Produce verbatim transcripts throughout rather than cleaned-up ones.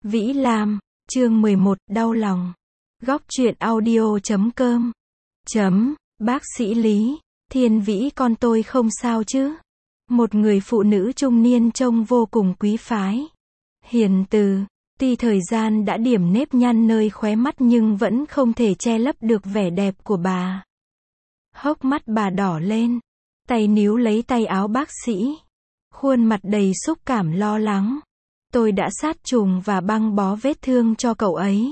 Vĩ Lam, chương mười một, đau lòng. Góc truyện audio chấm com. Chấm, bác sĩ Lý, Thiên Vĩ con tôi không sao chứ? Một người phụ nữ trung niên trông vô cùng quý phái. Hiền từ, tuy thời gian đã điểm nếp nhăn nơi khóe mắt nhưng vẫn không thể che lấp được vẻ đẹp của bà. Hốc mắt bà đỏ lên, tay níu lấy tay áo bác sĩ. Khuôn mặt đầy xúc cảm lo lắng. Tôi đã sát trùng và băng bó vết thương cho cậu ấy.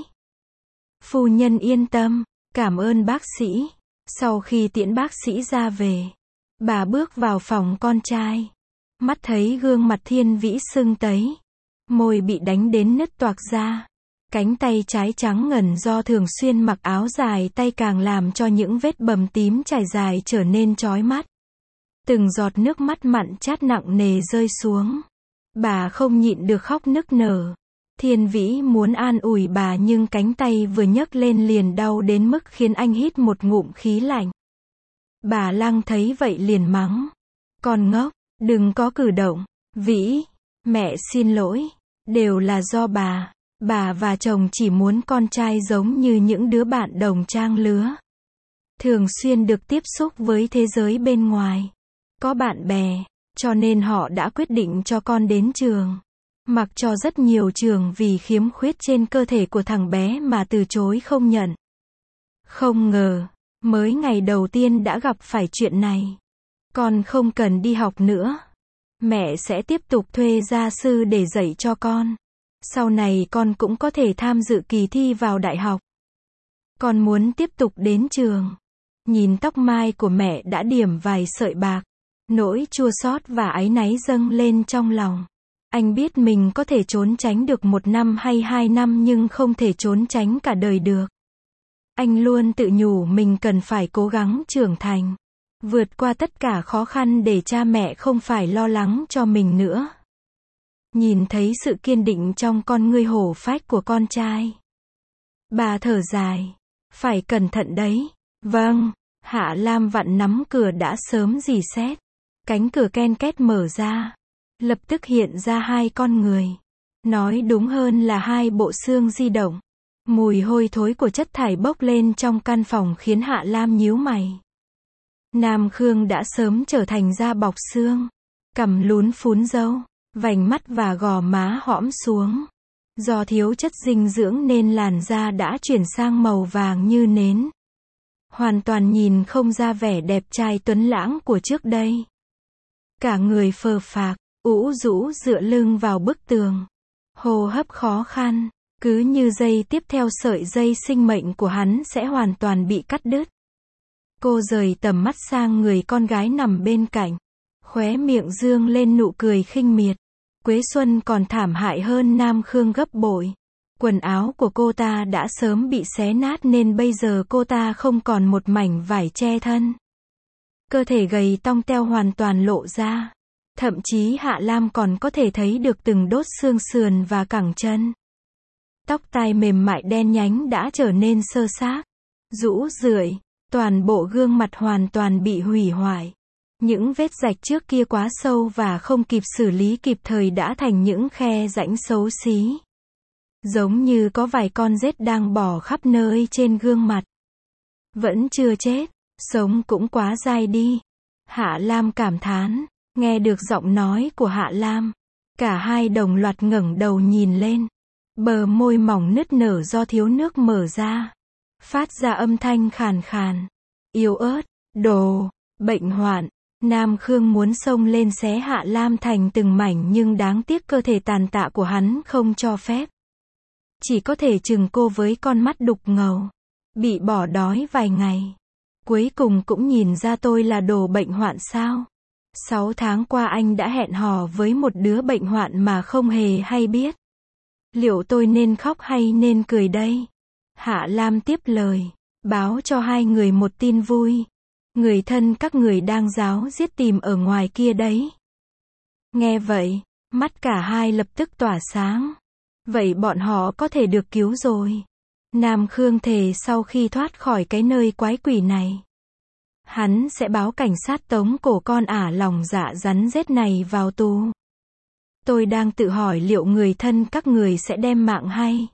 Phu nhân yên tâm, cảm ơn bác sĩ. Sau khi tiễn bác sĩ ra về, bà bước vào phòng con trai. Mắt thấy gương mặt Thiên Vĩ sưng tấy, môi bị đánh đến nứt toạc ra. Cánh tay trái trắng ngần do thường xuyên mặc áo dài tay càng làm cho những vết bầm tím trải dài trở nên chói mắt. Từng giọt nước mắt mặn chát nặng nề rơi xuống. Bà không nhịn được khóc nức nở. Thiên Vĩ muốn an ủi bà nhưng cánh tay vừa nhấc lên liền đau đến mức khiến anh hít một ngụm khí lạnh. Bà Lăng thấy vậy liền mắng. Con ngốc, đừng có cử động. Vĩ, mẹ xin lỗi. Đều là do bà. Bà và chồng chỉ muốn con trai giống như những đứa bạn đồng trang lứa. Thường xuyên được tiếp xúc với thế giới bên ngoài. Có bạn bè. Cho nên họ đã quyết định cho con đến trường. Mặc cho rất nhiều trường vì khiếm khuyết trên cơ thể của thằng bé mà từ chối không nhận. Không ngờ, mới ngày đầu tiên đã gặp phải chuyện này. Con không cần đi học nữa. Mẹ sẽ tiếp tục thuê gia sư để dạy cho con. Sau này con cũng có thể tham dự kỳ thi vào đại học. Con muốn tiếp tục đến trường. Nhìn tóc mai của mẹ đã điểm vài sợi bạc. Nỗi chua xót và áy náy dâng lên trong lòng. Anh biết mình có thể trốn tránh được một năm hay hai năm nhưng không thể trốn tránh cả đời được. Anh luôn tự nhủ mình cần phải cố gắng trưởng thành. Vượt qua tất cả khó khăn để cha mẹ không phải lo lắng cho mình nữa. Nhìn thấy sự kiên định trong con ngươi hổ phách của con trai. Bà thở dài. Phải cẩn thận đấy. Vâng. Hạ Lam vặn nắm cửa đã sớm rỉ sét. Cánh cửa ken két mở ra. Lập tức hiện ra hai con người. Nói đúng hơn là hai bộ xương di động. Mùi hôi thối của chất thải bốc lên trong căn phòng khiến Hạ Lam nhíu mày. Nam Khương đã sớm trở thành da bọc xương. Cằm lún phún râu, vành mắt và gò má hõm xuống. Do thiếu chất dinh dưỡng nên làn da đã chuyển sang màu vàng như nến. Hoàn toàn nhìn không ra vẻ đẹp trai tuấn lãng của trước đây. Cả người phờ phạc, ủ rũ dựa lưng vào bức tường. Hô hấp khó khăn, cứ như giây tiếp theo sợi dây sinh mệnh của hắn sẽ hoàn toàn bị cắt đứt. Cô rời tầm mắt sang người con gái nằm bên cạnh. Khóe miệng dương lên nụ cười khinh miệt. Quế Xuân còn thảm hại hơn Nam Khương gấp bội. Quần áo của cô ta đã sớm bị xé nát nên bây giờ cô ta không còn một mảnh vải che thân. Cơ thể gầy tong teo hoàn toàn lộ ra. Thậm chí Hạ Lam còn có thể thấy được từng đốt xương sườn và cẳng chân. Tóc tai mềm mại đen nhánh đã trở nên xơ xác, rũ rượi, toàn bộ gương mặt hoàn toàn bị hủy hoại. Những vết rạch trước kia quá sâu và không kịp xử lý kịp thời đã thành những khe rãnh xấu xí. Giống như có vài con rết đang bò khắp nơi trên gương mặt. Vẫn chưa chết. Sống cũng quá dai đi. Hạ Lam cảm thán. Nghe được giọng nói của Hạ Lam. Cả hai đồng loạt ngẩng đầu nhìn lên. Bờ môi mỏng nứt nở do thiếu nước mở ra. Phát ra âm thanh khàn khàn. Yếu ớt. Đồ. Bệnh hoạn. Nam Khương muốn xông lên xé Hạ Lam thành từng mảnh nhưng đáng tiếc cơ thể tàn tạ của hắn không cho phép. Chỉ có thể chừng cô với con mắt đục ngầu. Bị bỏ đói vài ngày. Cuối cùng cũng nhìn ra tôi là đồ bệnh hoạn sao? Sáu tháng qua anh đã hẹn hò với một đứa bệnh hoạn mà không hề hay biết. Liệu tôi nên khóc hay nên cười đây? Hạ Lam tiếp lời, báo cho hai người một tin vui. Người thân các người đang ráo riết tìm ở ngoài kia đấy. Nghe vậy, mắt cả hai lập tức tỏa sáng. Vậy bọn họ có thể được cứu rồi. Nam Khương thề sau khi thoát khỏi cái nơi quái quỷ này. Hắn sẽ báo cảnh sát tống cổ con ả lòng dạ rắn rết này vào tù. Tôi đang tự hỏi liệu người thân các người sẽ đem mạng hay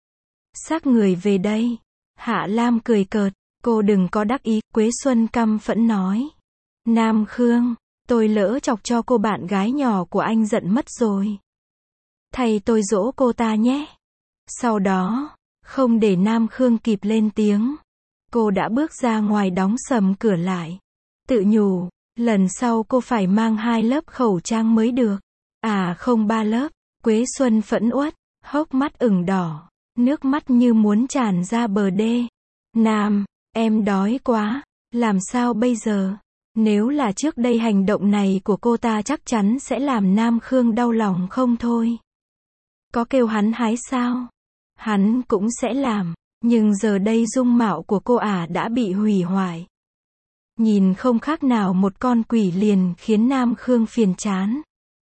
xác người về đây. Hạ Lam cười cợt, cô đừng có đắc ý, Quế Xuân căm phẫn nói. Nam Khương, tôi lỡ chọc cho cô bạn gái nhỏ của anh giận mất rồi. Thầy tôi dỗ cô ta nhé. Sau đó, không để Nam Khương kịp lên tiếng, cô đã bước ra ngoài đóng sầm cửa lại. Tự nhủ, lần sau cô phải mang hai lớp khẩu trang mới được. À không ba lớp. Quế Xuân phẫn uất, hốc mắt ửng đỏ, nước mắt như muốn tràn ra bờ đê. Nam, em đói quá, làm sao bây giờ? Nếu là trước đây hành động này của cô ta chắc chắn sẽ làm Nam Khương đau lòng không thôi. Có kêu hắn hái sao? Hắn cũng sẽ làm, nhưng giờ đây dung mạo của cô ả đã bị hủy hoại. Nhìn không khác nào một con quỷ liền khiến Nam Khương phiền chán.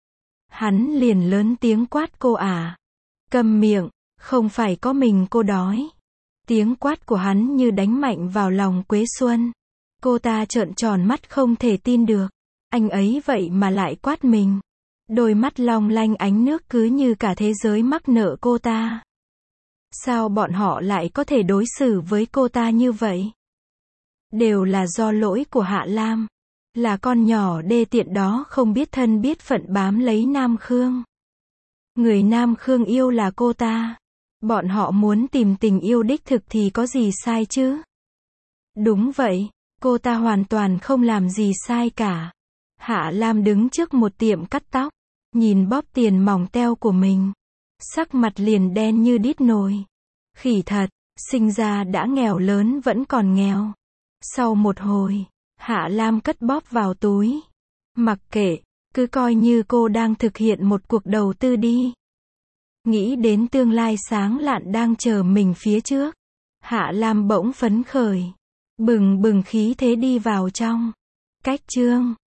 Hắn liền lớn tiếng quát cô ả. Câm miệng, không phải có mình cô đói. Tiếng quát của hắn như đánh mạnh vào lòng Quế Xuân. Cô ta trợn tròn mắt không thể tin được. Anh ấy vậy mà lại quát mình. Đôi mắt long lanh ánh nước cứ như cả thế giới mắc nợ cô ta. Sao bọn họ lại có thể đối xử với cô ta như vậy? Đều là do lỗi của Hạ Lam. Là con nhỏ đê tiện đó không biết thân biết phận bám lấy Nam Khương. Người Nam Khương yêu là cô ta. Bọn họ muốn tìm tình yêu đích thực thì có gì sai chứ? Đúng vậy, cô ta hoàn toàn không làm gì sai cả. Hạ Lam đứng trước một tiệm cắt tóc, nhìn bóp tiền mỏng teo của mình. Sắc mặt liền đen như đít nồi. Khỉ thật, sinh ra đã nghèo lớn vẫn còn nghèo. Sau một hồi, Hạ Lam cất bóp vào túi. Mặc kệ, cứ coi như cô đang thực hiện một cuộc đầu tư đi. Nghĩ đến tương lai sáng lạn đang chờ mình phía trước. Hạ Lam bỗng phấn khởi. Bừng bừng khí thế đi vào trong. Cách chương